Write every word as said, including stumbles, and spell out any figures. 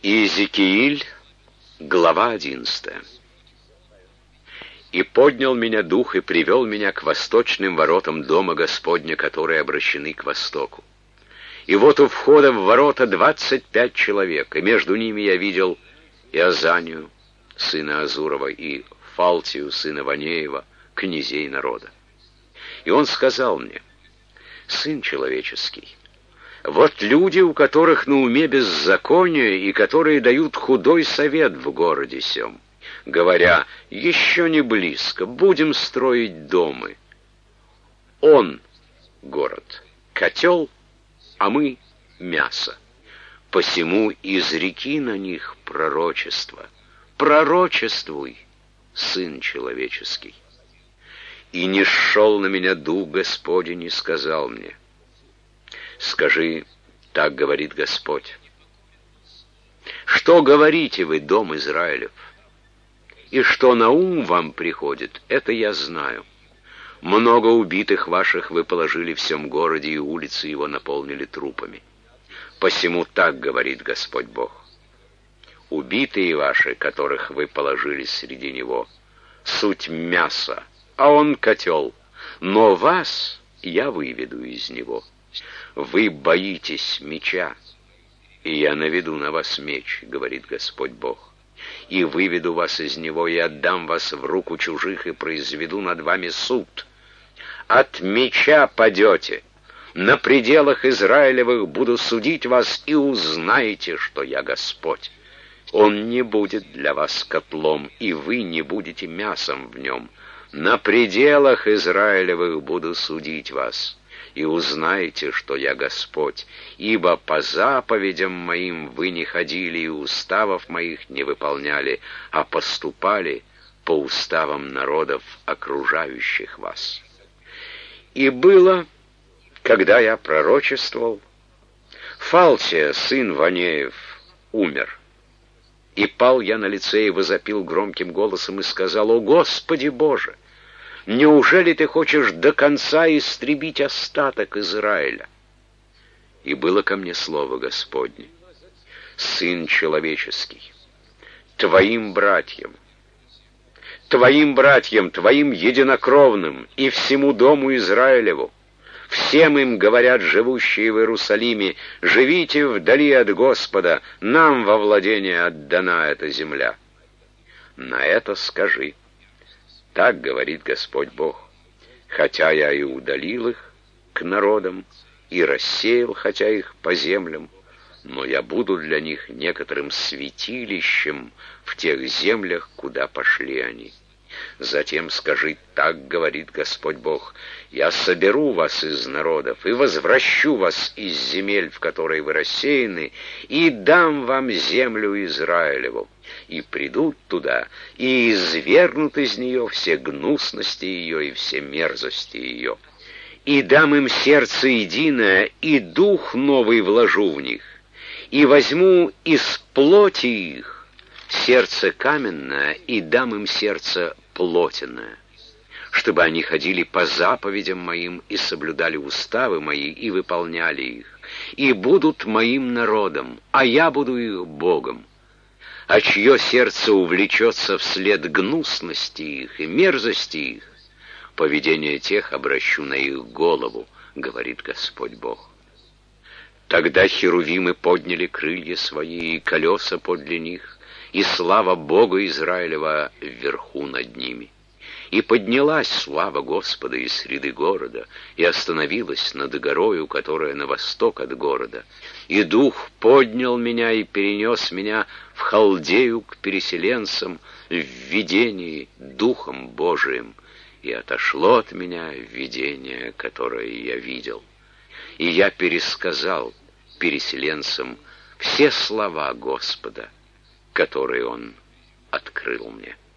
Иезекииль, глава одиннадцатая. «И поднял меня дух, и привел меня к восточным воротам дома Господня, которые обращены к востоку. И вот у входа в ворота двадцать пять человек, и между ними я видел Иозанию, сына Азурова, и Фалтию, сына Ванеева, князей народа. И он сказал мне: сын человеческий, вот люди, у которых на уме беззаконие, и которые дают худой совет в городе сем, говоря: еще не близко, будем строить домы. Он, город, котел, а мы мясо. Посему изреки на них пророчество. Пророчествуй, сын человеческий. И не сшел на меня дух Господень и сказал мне: скажи, так говорит Господь. Что говорите вы, дом Израилев? И что на ум вам приходит, это я знаю. Много убитых ваших вы положили в всем городе, и улицы его наполнили трупами. Посему так говорит Господь Бог: убитые ваши, которых вы положили среди него, суть мясо, а он котел, но вас я выведу из него. Вы боитесь меча, и я наведу на вас меч, говорит Господь Бог, и выведу вас из него, и отдам вас в руку чужих, и произведу над вами суд. От меча падете, на пределах Израилевых буду судить вас, и узнаете, что я Господь. Он не будет для вас котлом, и вы не будете мясом в нем. На пределах Израилевых буду судить вас, и узнаете, что я Господь, ибо по заповедям моим вы не ходили, и уставов моих не выполняли, а поступали по уставам народов, окружающих вас. И было, когда я пророчествовал, Фалтия, сын Ванеев, умер. И пал я на лице и возопил громким голосом и сказал: «О Господи Боже! Неужели ты хочешь до конца истребить остаток Израиля?» И было ко мне слово Господне: сын человеческий, твоим братьям, твоим братьям, твоим единокровным и всему дому Израилеву, всем им говорят живущие в Иерусалиме: живите вдали от Господа, нам во владение отдана эта земля. На это скажи: так говорит Господь Бог: хотя я и удалил их к народам, и рассеял, хотя их по землям, но я буду для них некоторым святилищем в тех землях, куда пошли они. Затем скажи: так говорит Господь Бог: я соберу вас из народов и возвращу вас из земель, в которые вы рассеяны, и дам вам землю Израилеву. И придут туда, и извергнут из нее все гнусности ее и все мерзости ее. И дам им сердце единое, и дух новый вложу в них, и возьму из плоти их сердце каменное, и дам им сердце плотяное, чтобы они ходили по заповедям моим и соблюдали уставы мои и выполняли их, и будут моим народом, а я буду их Богом. А чье сердце увлечется вслед гнусности их и мерзости их, поведение тех обращу на их голову, говорит Господь Бог. Тогда херувимы подняли крылья свои, и колеса подле них, и слава Бога Израилева вверху над ними. И поднялась слава Господа из среды города, и остановилась над горою, которая на восток от города. И Дух поднял меня и перенес меня в Халдею к переселенцам в видении Духом Божиим, и отошло от меня видение, которое я видел. И я пересказал переселенцам все слова Господа, которые Он открыл мне.